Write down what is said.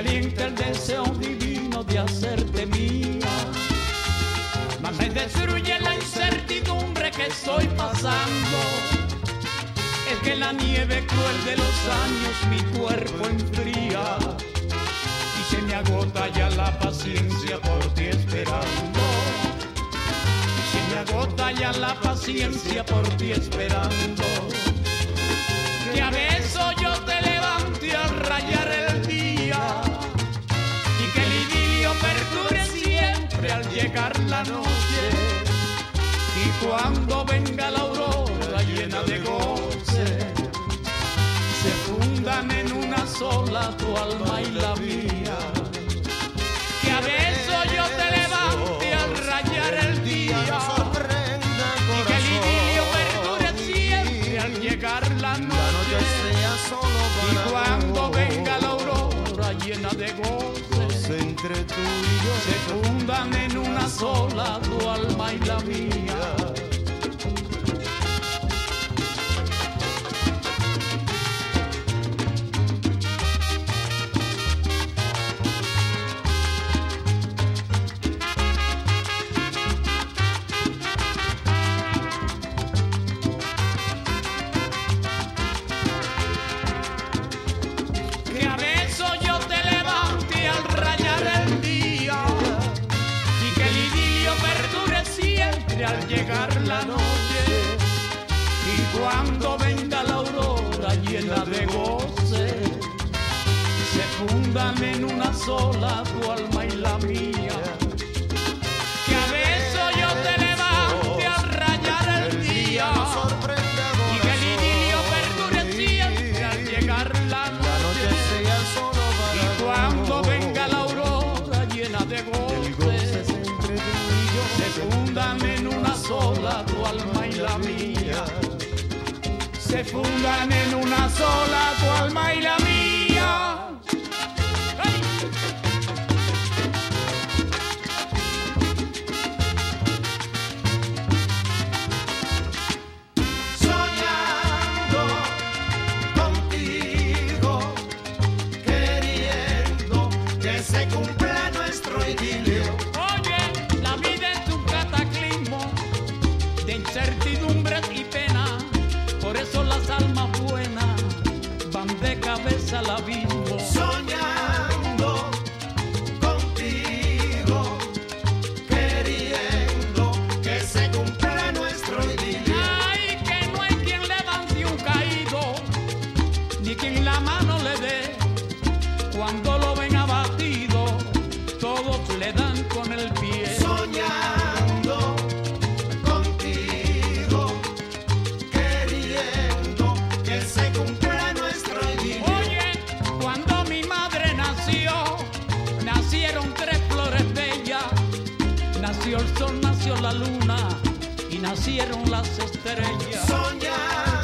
alienta el deseo divino de hacerte mía. Mas me destruye la incertidumbre que estoy pasando. Es que la nieve cruel de los años mi cuerpo enfría y se me agota ya la paciencia por ti esperando. Y se me agota ya la paciencia por ti esperando. Que a besos yo te levante al rayar el día y que el idilio perdure siempre al llegar la noche. Y cuando venga la aurora llena de goce, se fundan en una sola tu alma y la mía. Que a besos yo te levante al rayar el día y que el idilio perdure siempre al llegar la noche. Y cuando venga la aurora llena de goce, entre tú y yo se fundan en una sola tu alma y la mía. Al llegar la noche y cuando venga la aurora llena de goce, se fundan en una sola tu alma y la mía. Que a besos yo te levante al rayar el día y que el idilio perdure siempre al llegar la noche. Y cuando venga la aurora llena de goce, se fundan en una sola tu alma y la mía. Se fundan en una sola tu alma y la mía. ¡Hey! Soñando contigo, queriendo que se cumpla nuestro idilio. Incertidumbres y pena, por eso las almas buenas van de cabeza al abismo. Soñando contigo, queriendo que se cumpla nuestro idilio. Ay, que no hay quien levante un caído, ni quien la mano le dé. Cuando lo ven abatido, todos le dan con el pie. Soñando nacieron tres flores bellas, nació el sol, nació la luna y nacieron las estrellas. Soñar